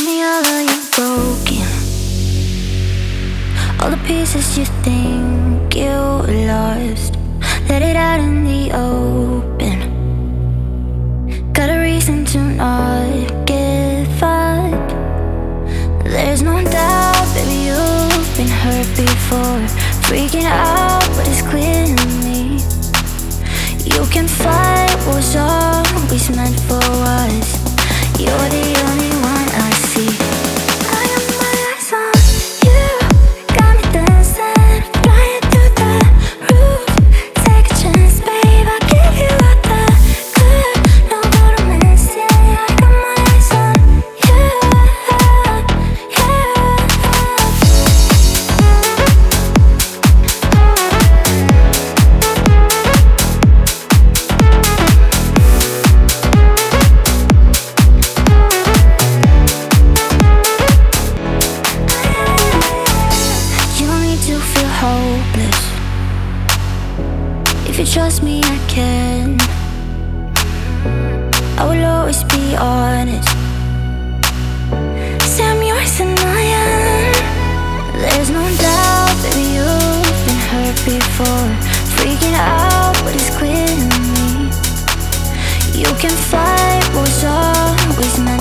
me all of you broken, all the pieces you think you lost. Let it out in the open. Got a reason to not give up. There's no doubt, baby, you've been hurt before. Freaking out, but it's clear to me you can fight what was always meant for us. You're the only one I see. I got my eyes on you, got me dancing, flying through the roof. Take a chance, babe, I'll give you all the good. No romance, yeah, I got my eyes on you, hopeless. If you trust me, I can. I will always be honest. Say I'm yours and I am. There's no doubt, baby, you've been hurt before. Freaking out, but it's clear to me you can fight what was always meant